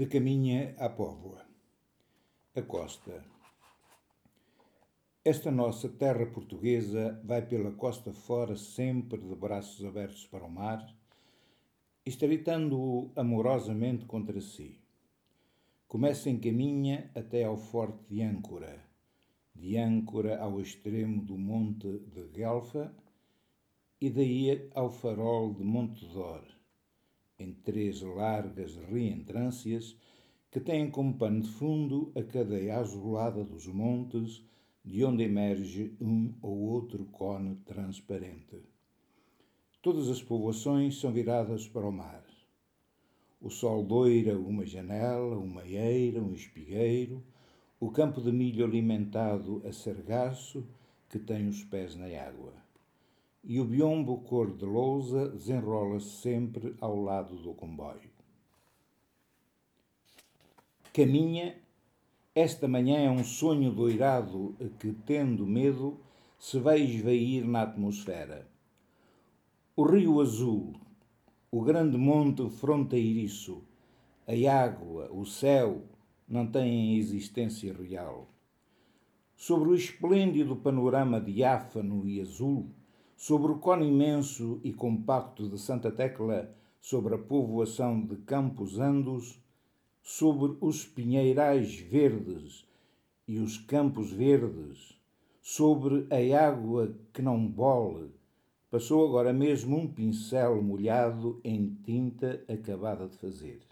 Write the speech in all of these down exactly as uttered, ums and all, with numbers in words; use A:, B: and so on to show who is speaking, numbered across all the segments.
A: De Caminha à Póvoa. A costa. Esta nossa terra portuguesa vai pela costa fora sempre de braços abertos para o mar, estreitando-o amorosamente contra si. Começa em Caminha até ao forte de Âncora, de Âncora ao extremo do monte de Guelfa e daí ao farol de Monte Dor, em três largas reentrâncias que têm como pano de fundo a cadeia azulada dos montes, de onde emerge um ou outro cone transparente. Todas as povoações são viradas para o mar. O sol doira uma janela, uma eira, um espigueiro, o campo de milho alimentado a sargaço, que tem os pés na água. E o biombo cor de lousa desenrola-se sempre ao lado do comboio. Caminha, esta manhã é um sonho doirado que, tendo medo, se vai esvair na atmosfera. O rio azul, o grande monte fronteiriço, a água, o céu, não têm existência real. Sobre o esplêndido panorama diáfano e azul, sobre o cone imenso e compacto de Santa Tecla, sobre a povoação de Campos Andos, sobre os pinheirais verdes e os campos verdes, sobre a água que não bole, passou agora mesmo um pincel molhado em tinta acabada de fazer.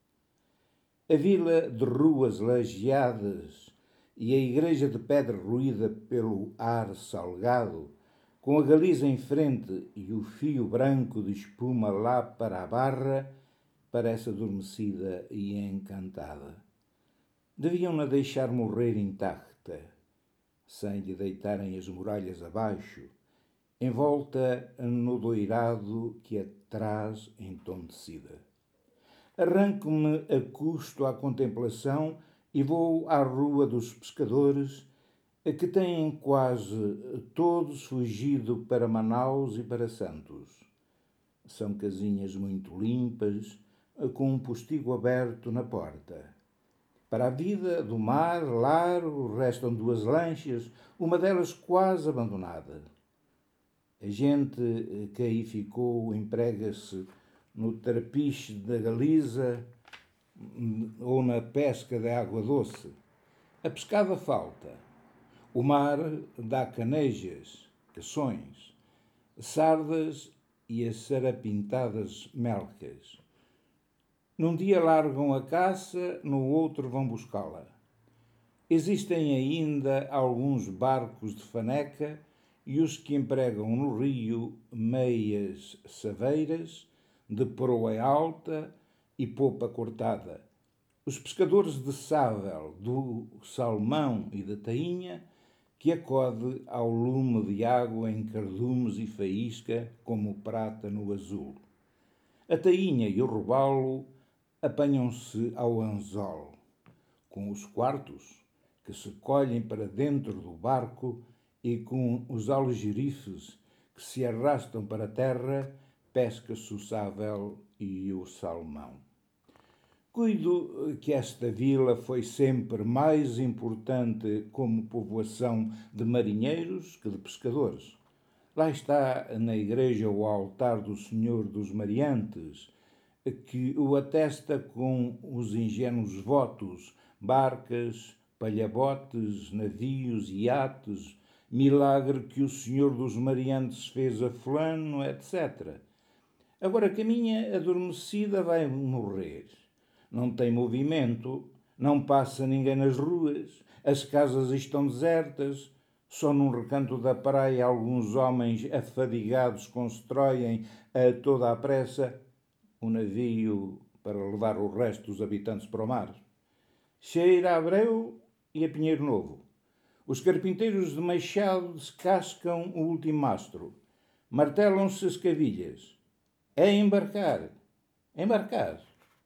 A: A vila de ruas lajeadas e a igreja de pedra roída pelo ar salgado, com a Galiza em frente e o fio branco de espuma lá para a barra, parece adormecida e encantada. Deviam-na deixar morrer intacta, sem lhe deitarem as muralhas abaixo, envolta no doirado que a traz entontecida. Arranco-me a custo à contemplação e vou à rua dos pescadores, que têm quase todos fugido para Manaus e para Santos. São casinhas muito limpas, com um postigo aberto na porta. Para a vida do mar largo restam duas lanchas, uma delas quase abandonada. A gente que aí ficou emprega-se no trapiche da Galiza ou na pesca de água doce. A pescada falta. O mar dá canejas, cações, sardas e as sarapintadas melcas. Num dia largam a caça, no outro vão buscá-la. Existem ainda alguns barcos de faneca e os que empregam no rio meias saveiras, de proa alta e popa cortada. Os pescadores de sável, do salmão e da tainha, que acode ao lume de água em cardumes e faísca como prata no azul. A tainha e o robalo apanham-se ao anzol, com os quartos, que se colhem para dentro do barco, e com os algerifes que se arrastam para a terra, pesca-se o sável e o salmão. Cuido que esta vila foi sempre mais importante como povoação de marinheiros que de pescadores. Lá está na igreja o altar do Senhor dos Mariantes, que o atesta com os ingênuos votos, barcas, palhabotes, navios, iates, milagre que o Senhor dos Mariantes fez a fulano, etcétera. Agora Caminha adormecida vai morrer. Não tem movimento, não passa ninguém nas ruas, as casas estão desertas, só num recanto da praia alguns homens afadigados constroem a toda a pressa um navio para levar o resto dos habitantes para o mar. Cheira a Abreu e a Pinheiro Novo. Os carpinteiros de Machado descascam o último mastro. Martelam-se as cavilhas. É embarcar. Embarcar.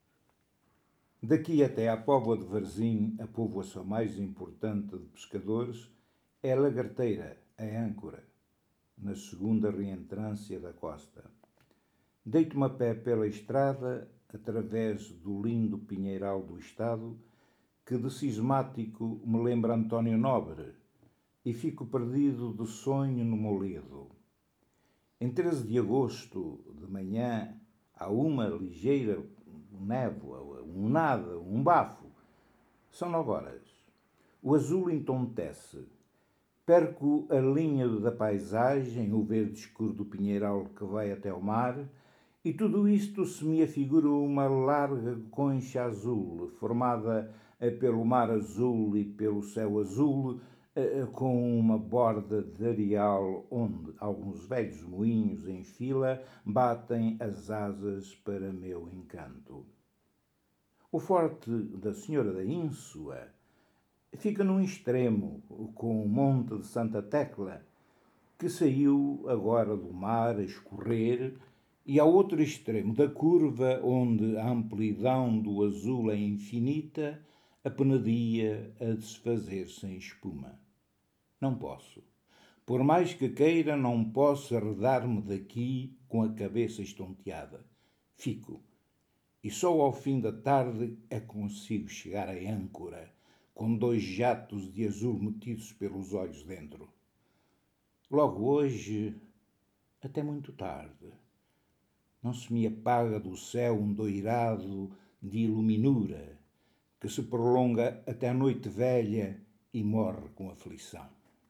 A: Daqui até à Póvoa de Varzim, a povoação mais importante de pescadores é Lagarteira, a Âncora, na segunda reentrância da costa. Deito-me a pé pela estrada, através do lindo pinheiral do estado, que de cismático me lembra António Nobre, e fico perdido de sonho no Moledo. Em treze de agosto, de manhã, há uma ligeira névoa, um nada, um bafo. São nove horas. O azul entontece. Perco a linha da paisagem, o verde escuro do pinheiral que vai até ao mar, e tudo isto se me afigura uma larga concha azul, formada pelo mar azul e pelo céu azul, com uma borda de areal onde alguns velhos moinhos em fila batem as asas para meu encanto. O forte da Senhora da Ínsua fica num extremo, com o monte de Santa Tecla, que saiu agora do mar a escorrer, e ao outro extremo da curva, onde a amplidão do azul é infinita, a penedia a desfazer-se em espuma. Não posso. Por mais que queira, não posso arredar-me daqui com a cabeça estonteada. Fico. E só ao fim da tarde é que consigo chegar à âncora, com dois jatos de azul metidos pelos olhos dentro. Logo hoje, até muito tarde, não se me apaga do céu um doirado de iluminura que se prolonga até a noite velha e morre com aflição.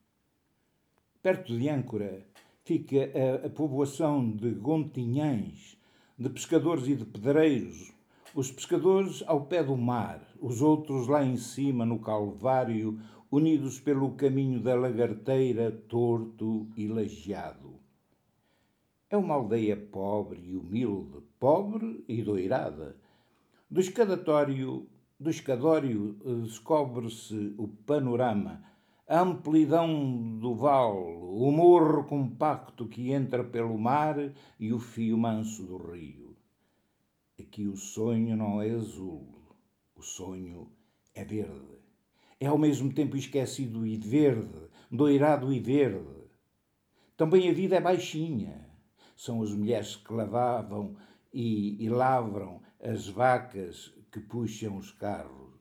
A: Perto de âncora fica a, a povoação de Gontinhães, de pescadores e de pedreiros, os pescadores ao pé do mar, os outros lá em cima no Calvário, unidos pelo caminho da lagarteira, torto e lajeado. É uma aldeia pobre e humilde, pobre e doirada. Do escadatório, do escadório descobre-se o panorama, a amplidão do vale, o morro compacto que entra pelo mar e o fio manso do rio. Aqui o sonho não é azul, o sonho é verde. É ao mesmo tempo esquecido e verde, doirado e verde. Também a vida é baixinha. São as mulheres que lavavam e, e lavram as vacas que puxam os carros.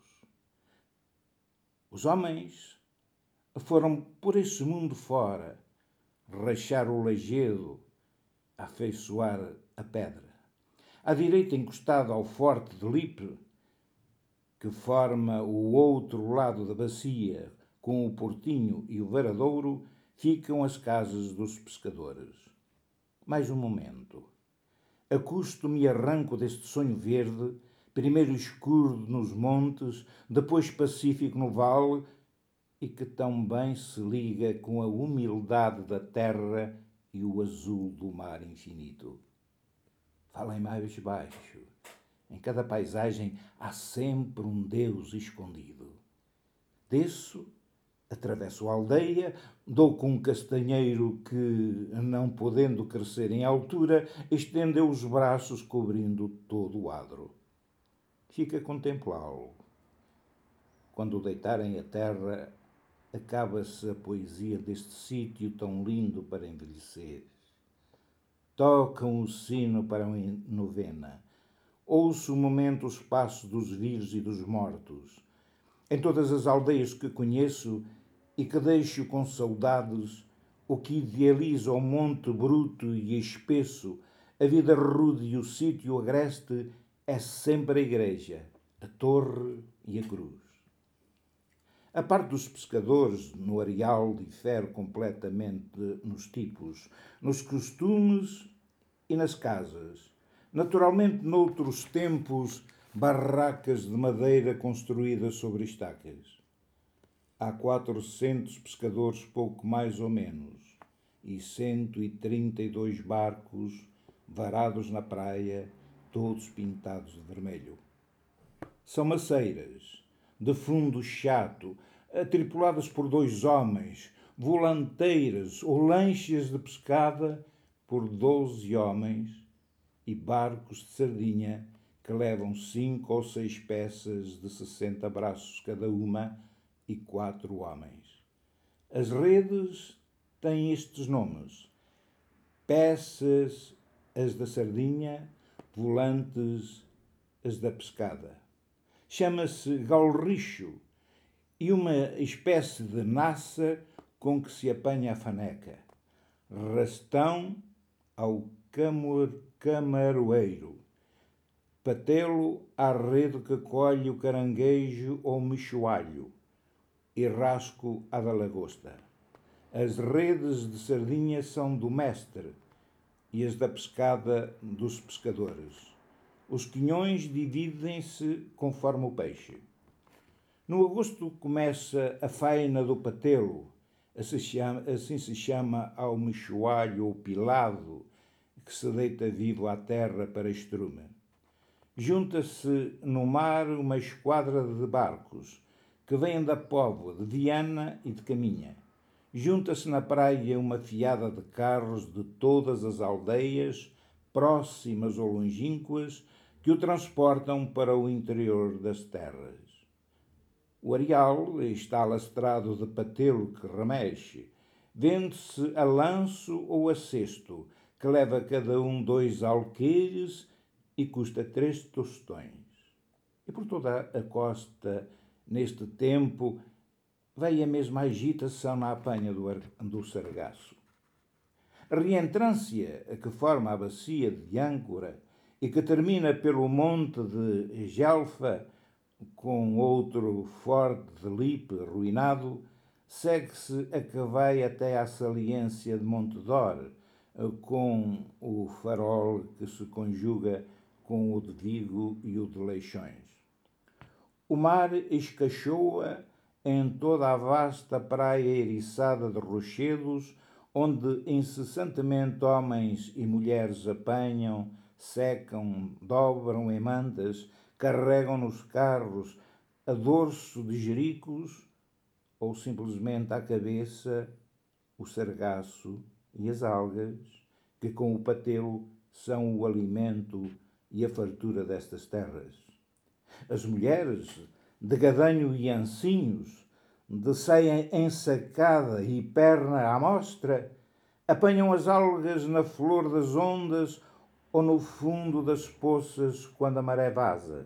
A: Os homens foram por esse mundo fora, rachar o lajedo, afeiçoar a pedra. À direita, encostado ao forte de Lipe, que forma o outro lado da bacia, com o portinho e o varadouro, ficam as casas dos pescadores. Mais um momento. Acusto-me e arranco deste sonho verde, primeiro escuro nos montes, depois pacífico no vale, e que tão bem se liga com a humildade da terra e o azul do mar infinito. Falem mais baixo. Em cada paisagem há sempre um Deus escondido. Desço, atravesso a aldeia, dou com um castanheiro que, não podendo crescer em altura, estendeu os braços cobrindo todo o adro. Fica a contemplá-lo. Quando o deitarem a terra, acaba-se a poesia deste sítio tão lindo para envelhecer. Tocam o sino para uma novena. Ouço o momento os passos dos vivos e dos mortos. Em todas as aldeias que conheço e que deixo com saudades, o que idealiza o monte bruto e espesso, a vida rude e o sítio agreste, é sempre a igreja, a torre e a cruz. A parte dos pescadores no areal difere completamente nos tipos, nos costumes e nas casas. Naturalmente, noutros tempos, barracas de madeira construídas sobre estacas. Há quatrocentos pescadores, pouco mais ou menos, e cento e trinta e dois barcos varados na praia, todos pintados de vermelho. São maceiras, de fundo chato, tripuladas por dois homens, volanteiras ou lanchas de pescada por doze homens, e barcos de sardinha que levam cinco ou seis peças de sessenta braços cada uma e quatro homens. As redes têm estes nomes: peças as da sardinha, volantes as da pescada. Chama-se galricho e uma espécie de naça com que se apanha a faneca. Rastão ao camaroeiro. Patelo à rede que colhe o caranguejo ou mexoalho. E rasco à da lagosta. As redes de sardinha são do mestre e as da pescada dos pescadores. Os quinhões dividem-se conforme o peixe. No agosto começa a faina do patelo, assim se chama, assim se chama ao mexoalho ou pilado, que se deita vivo à terra para estrume. Junta-se no mar uma esquadra de barcos, que vêm da Póvoa, de Viana e de Caminha. Junta-se na praia uma fiada de carros de todas as aldeias, próximas ou longínquas, que o transportam para o interior das terras. O areal está lastrado de patelo que remexe. Vende-se a lanço ou a cesto, que leva cada um dois alqueires e custa três tostões. E por toda a costa, neste tempo, veio a mesma agitação na apanha do, do sargaço. A reentrância que forma a bacia de Âncora e que termina pelo monte de Gelfa, com outro forte de Lipe ruinado, segue-se a que vai até à saliência de Montedor, com o farol que se conjuga com o de Vigo e o de Leixões. O mar escachoa em toda a vasta praia eriçada de rochedos, onde incessantemente homens e mulheres apanham, secam, dobram em mantas, carregam nos carros a dorso de jericos ou simplesmente à cabeça o sargaço e as algas, que com o patelo são o alimento e a fartura destas terras. As mulheres, de gadanho e ancinhos, de ceia ensacada e perna à mostra, apanham as algas na flor das ondas ou no fundo das poças quando a maré vaza.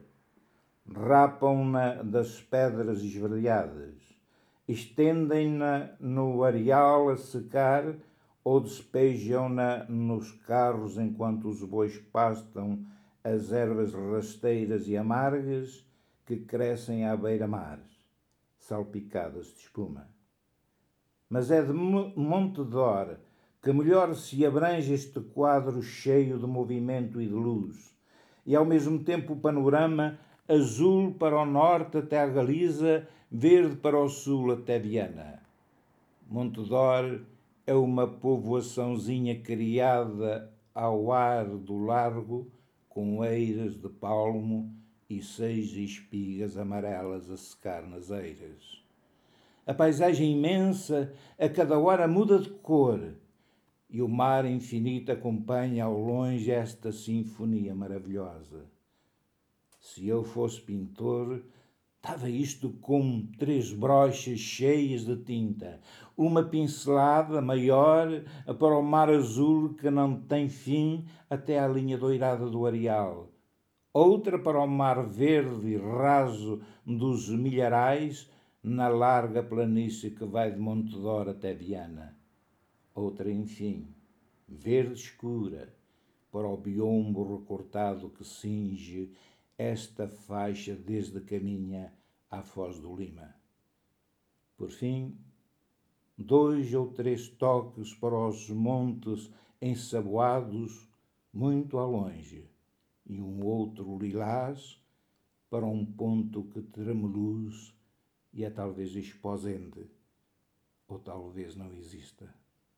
A: Rapam-na das pedras esverdeadas, estendem-na no areal a secar ou despejam-na nos carros enquanto os bois pastam as ervas rasteiras e amargas que crescem à beira-mar, salpicadas de espuma. Mas é de Montedor que melhor se abrange este quadro cheio de movimento e de luz, e ao mesmo tempo o panorama azul para o norte até a Galiza, verde para o sul até Viana. Montedor é uma povoaçãozinha criada ao ar do largo, com eiras de palmo e seis espigas amarelas a secar nas eiras. A paisagem imensa a cada hora muda de cor e o mar infinito acompanha ao longe esta sinfonia maravilhosa. Se eu fosse pintor, dava isto como três brochas cheias de tinta, uma pincelada maior para o mar azul que não tem fim até à linha doirada do areal, outra para o mar verde e raso dos milharais na larga planície que vai de Montedor até Viana, outra, enfim, verde escura para o biombo recortado que cinge esta faixa desde Caminha à Foz do Lima. Por fim, dois ou três toques para os montes ensaboados muito ao longe e um outro lilás para um ponto que tremeluz e é talvez esposende, ou talvez não exista.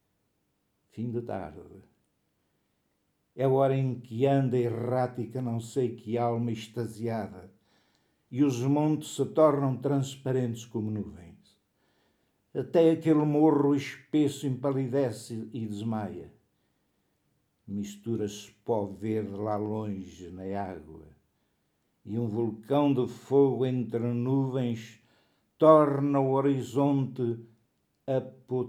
A: Fim de tarde. É a hora em que anda errática não sei que alma extasiada, e os montes se tornam transparentes como nuvens. Até aquele morro espesso empalidece e desmaia. Mistura-se pó verde lá longe na água, e um vulcão de fogo entre nuvens torna o horizonte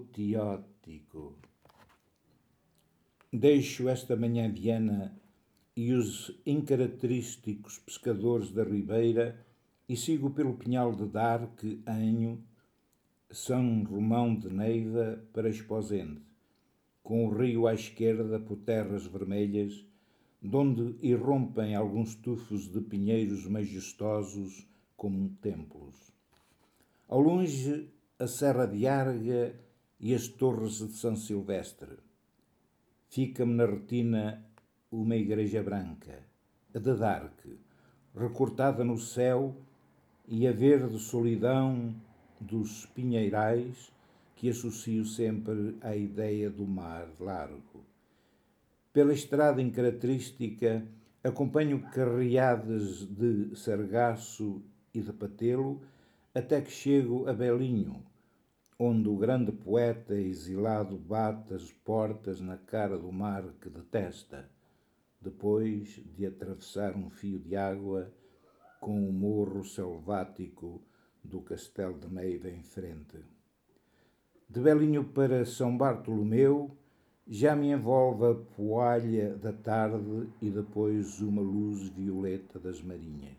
A: apoteótico. Deixo esta manhã Viana e os incaracterísticos pescadores da ribeira e sigo pelo Pinhal de Darque, Anho, São Romão de Neiva para Esposende, com o rio à esquerda por terras vermelhas, donde irrompem alguns tufos de pinheiros majestosos como templos. Ao longe, a Serra de Arga e as torres de São Silvestre. Fica-me na retina uma igreja branca, a de Darque, recortada no céu, e a verde solidão dos pinheirais que associo sempre à ideia do mar largo. Pela estrada incaracterística, acompanho carreadas de sargaço e de patelo até que chego a Belinho, onde o grande poeta exilado bate as portas na cara do mar que detesta, depois de atravessar um fio de água com o morro selvático do Castelo de Neiva em frente. De Belinho para São Bartolomeu, já me envolve a poalha da tarde e depois uma luz violeta das marinhas.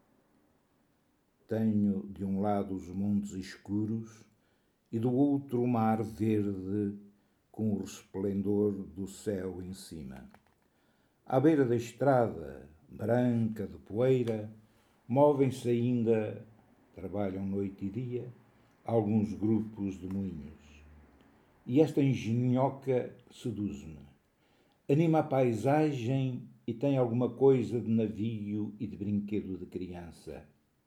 A: Tenho de um lado os montes escuros e do outro o mar verde com o resplendor do céu em cima. À beira da estrada, branca de poeira, movem-se ainda, trabalham noite e dia, alguns grupos de moinhos. E esta engenhoca seduz-me. Anima a paisagem e tem alguma coisa de navio e de brinquedo de criança.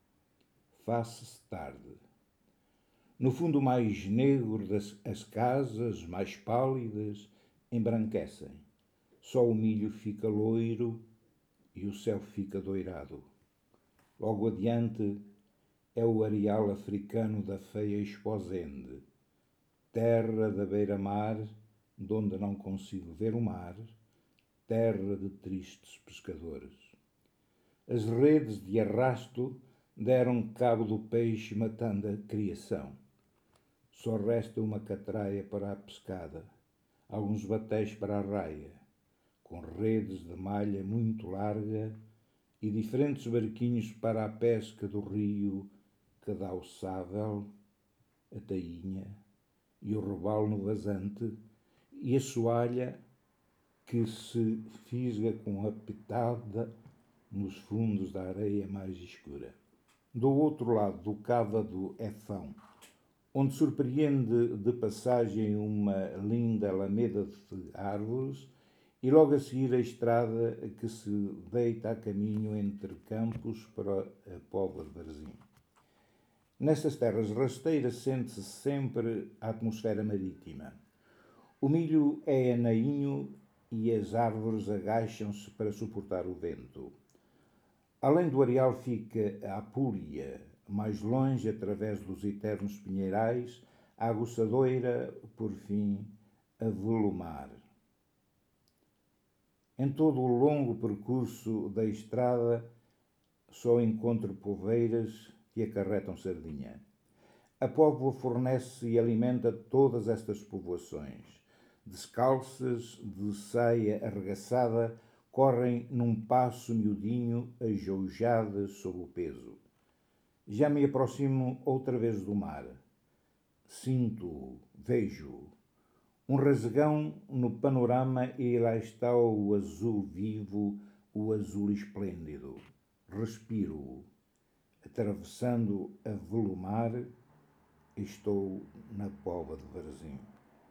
A: Faz-se tarde. No fundo mais negro das as casas, mais pálidas, embranquecem. Só o milho fica loiro e o céu fica doirado. Logo adiante é o areal africano da feia Esposende, terra da beira-mar, donde não consigo ver o mar, terra de tristes pescadores. As redes de arrasto deram cabo do peixe matando a criação. Só resta uma catraia para a pescada, alguns batéis para a raia, com redes de malha muito larga e diferentes barquinhos para a pesca do rio que dá o sável, a tainha e o robalo no vazante e a soalha que se fisga com a pitada nos fundos da areia mais escura. Do outro lado do cávado é Fão, onde surpreende de passagem uma linda alameda de árvores e logo a seguir a estrada que se deita a caminho entre campos para a Póvoa de Varzim. Nestas terras rasteiras sente-se sempre a atmosfera marítima. O milho é anainho e as árvores agacham-se para suportar o vento. Além do areal fica a Apulia, mais longe, através dos eternos pinheirais, a aguçadoira, por fim, a volumar. Em todo o longo percurso da estrada, só encontro poveiras que acarretam sardinha. A Póvoa fornece e alimenta todas estas povoações. Descalças, de saia arregaçada, correm num passo miudinho, ajoujadas sob o peso. Já me aproximo outra vez do mar. Sinto-o, vejo-o. Um rasgão no panorama e lá está o azul vivo, o azul esplêndido. Respiro-o. Atravessando a volumar, estou na Póvoa de Varzim.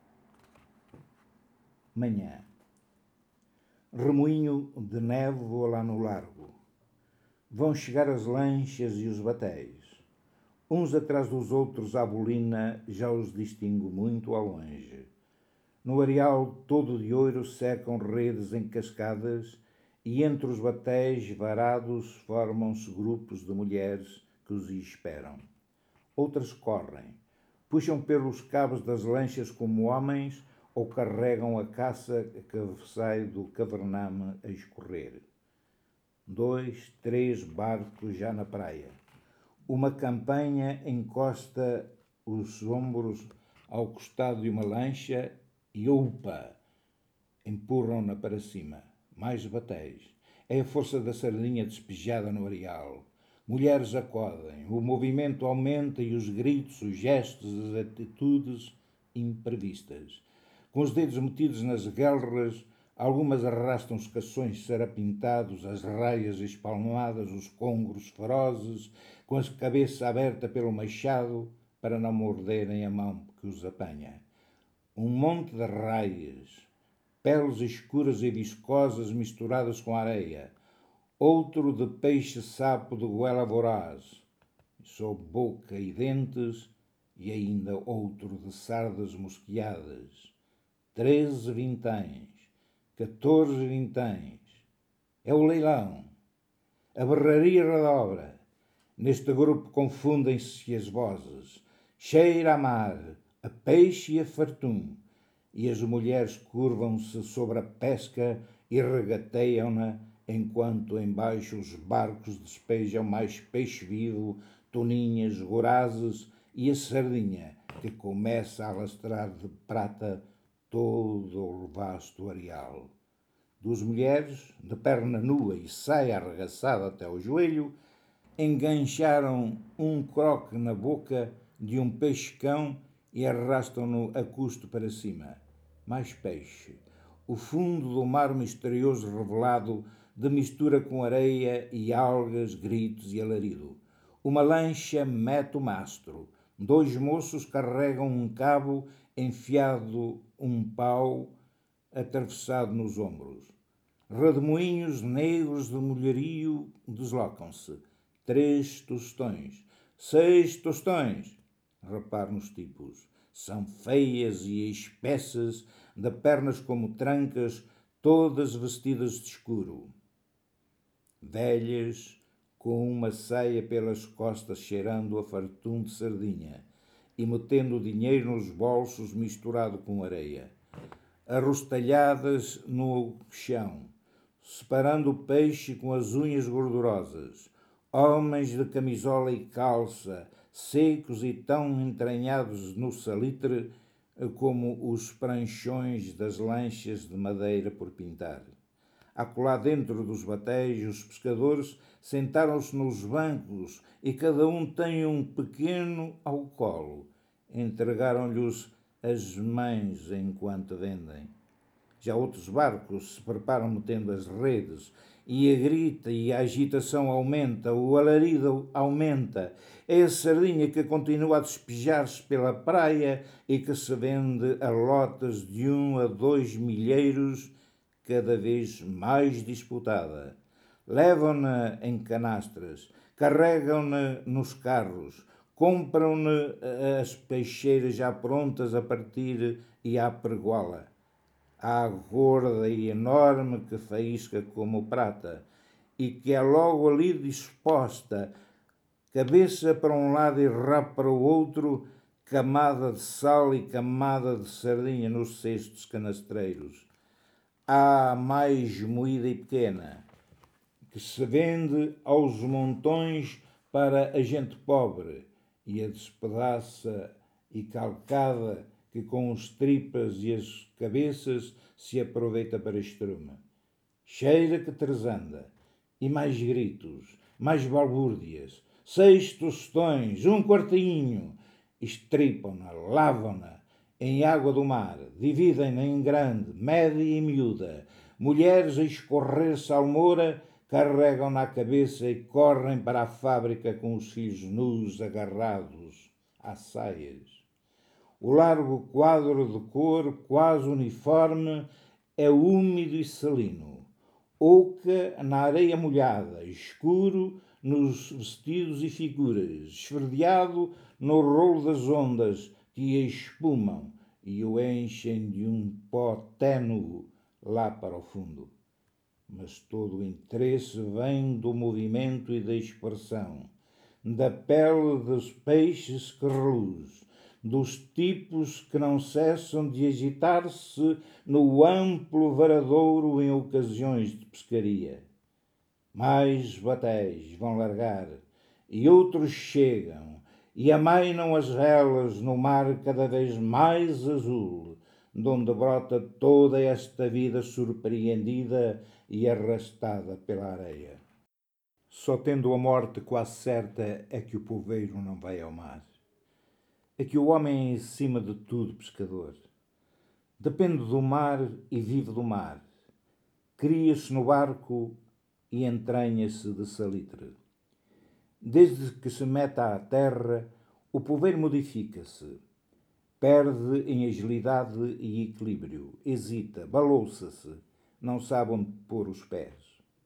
A: Manhã. Remoinho de névoa lá no largo. Vão chegar as lanchas e os batéis. Uns atrás dos outros à bolina, já os distingo muito ao longe. No areal todo de ouro secam redes em cascadas e entre os batéis varados formam-se grupos de mulheres que os esperam. Outras correm, puxam pelos cabos das lanchas como homens ou carregam a caça que sai do cavername a escorrer. Dois, três barcos já na praia. Uma campanha encosta os ombros ao costado de uma lancha e, opa, empurram-na para cima. Mais batéis. É a força da sardinha despejada no areal. Mulheres acodem, o movimento aumenta e os gritos, os gestos, as atitudes imprevistas. Com os dedos metidos nas guelras, algumas arrastam os cações sarapintados, as raias espalmadas, os congros ferozes, com a cabeça aberta pelo machado para não morderem a mão que os apanha. Um monte de raias, peles escuras e viscosas misturadas com areia, outro de peixe-sapo de goela voraz, sob boca e dentes, e ainda outro de sardas mosqueadas. Treze vinténs, catorze vinténs. É o leilão. A berraria redobra. Neste grupo confundem-se as vozes. Cheira a mar, a peixe e a fartum, e as mulheres curvam-se sobre a pesca e regateiam-na, enquanto embaixo os barcos despejam mais peixe vivo, toninhas, gorazes e a sardinha, que começa a alastrar de prata todo o vasto areal. Duas mulheres, de perna nua e saia arregaçada até ao joelho, engancharam um croque na boca de um peixe-cão e arrastam-no a custo para cima. Mais peixe. O fundo do mar misterioso revelado de mistura com areia e algas, gritos e alarido. Uma lancha mete o mastro. Dois moços carregam um cabo enfiado um pau atravessado nos ombros. Redemoinhos negros de mulherio deslocam-se. Três tostões. Seis tostões. Repare nos tipos. São feias e espessas, de pernas como trancas, todas vestidas de escuro. Velhas, com uma saia pelas costas cheirando a fartum de sardinha e metendo o dinheiro nos bolsos misturado com areia. Arrostalhadas no chão, separando o peixe com as unhas gordurosas. Homens de camisola e calça, secos e tão entranhados no salitre como os pranchões das lanchas de madeira por pintar. Acolá dentro dos batéis, os pescadores sentaram-se nos bancos e cada um tem um pequeno ao colo. Entregaram-lhes as mães enquanto vendem. Já outros barcos se preparam metendo as redes, e a grita e a agitação aumenta, o alarido aumenta. É a sardinha que continua a despejar-se pela praia e que se vende a lotes de um a dois milheiros, cada vez mais disputada. Levam-na em canastras, carregam-na nos carros, compram-na as peixeiras já prontas a partir e a pergola. Há gorda e enorme que faísca como prata e que é logo ali disposta, cabeça para um lado e rabo para o outro, camada de sal e camada de sardinha nos cestos canastreiros. Há mais moída e pequena, que se vende aos montões para a gente pobre, e a despedaça e calcada que com as tripas e as cabeças se aproveita para estrume. Cheira que tresanda, e mais gritos, mais balbúrdias, seis tostões, um quartinho, estripam-na, lavam-na em água do mar, dividem-na em grande, média e miúda. Mulheres a escorrer salmoura carregam-na à cabeça e correm para a fábrica com os filhos nus agarrados às saias. O largo quadro de cor, quase uniforme, é úmido e salino. Oca na areia molhada, escuro nos vestidos e figuras, esverdeado no rolo das ondas que a espumam e o enchem de um pó ténue lá para o fundo. Mas todo o interesse vem do movimento e da expressão, da pele dos peixes que reluz, dos tipos que não cessam de agitar-se no amplo varadouro em ocasiões de pescaria. Mais batéis vão largar, e outros chegam, e amainam as velas no mar cada vez mais azul, de onde brota toda esta vida surpreendida e arrastada pela areia. Só tendo a morte quase certa é que o poveiro não vai ao mar. É que o homem é, acima de tudo, pescador. Depende do mar e vive do mar. Cria-se no barco e entranha-se de salitre. Desde que se mete à terra, o poveiro modifica-se. Perde em agilidade e equilíbrio. Hesita, balouça-se, não sabe onde pôr os pés.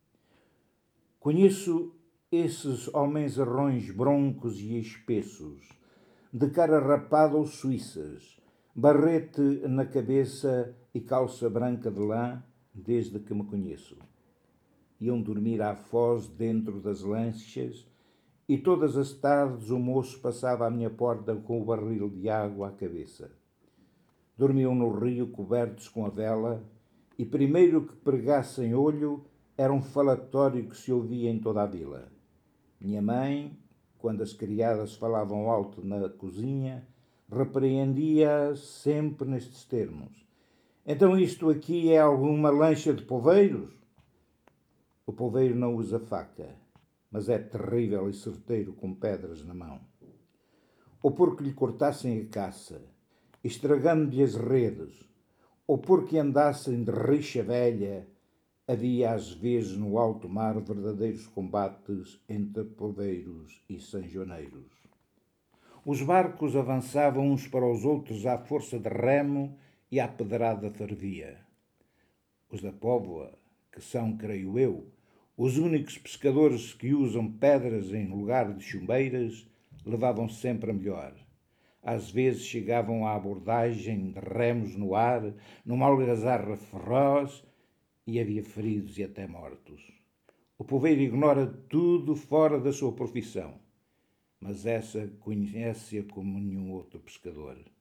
A: Conheço esses homens-arrões broncos e espessos, de cara rapada ou suíças, barrete na cabeça e calça branca de lã, desde que me conheço. Iam dormir à foz dentro das lanchas e todas as tardes o moço passava à minha porta com o barril de água à cabeça. Dormiam no rio cobertos com a vela e primeiro que pregassem olho era um falatório que se ouvia em toda a vila. Minha mãe, quando as criadas falavam alto na cozinha, repreendia sempre nestes termos. Então isto aqui é alguma lancha de polveiros? O polveiro não usa faca, mas é terrível e certeiro com pedras na mão. Ou porque lhe cortassem a caça, estragando-lhe as redes, ou porque andassem de rixa velha, havia às vezes no alto mar verdadeiros combates entre polveiros e sanjoneiros. Os barcos avançavam uns para os outros à força de remo e à pedrada fervia. Os da Póvoa, que são, creio eu, os únicos pescadores que usam pedras em lugar de chumbeiras, levavam sempre a melhor. Às vezes chegavam à abordagem de remos no ar, numa algazarra feroz, e havia feridos e até mortos. O poveiro ignora tudo fora da sua profissão, mas essa conhece-a como nenhum outro pescador.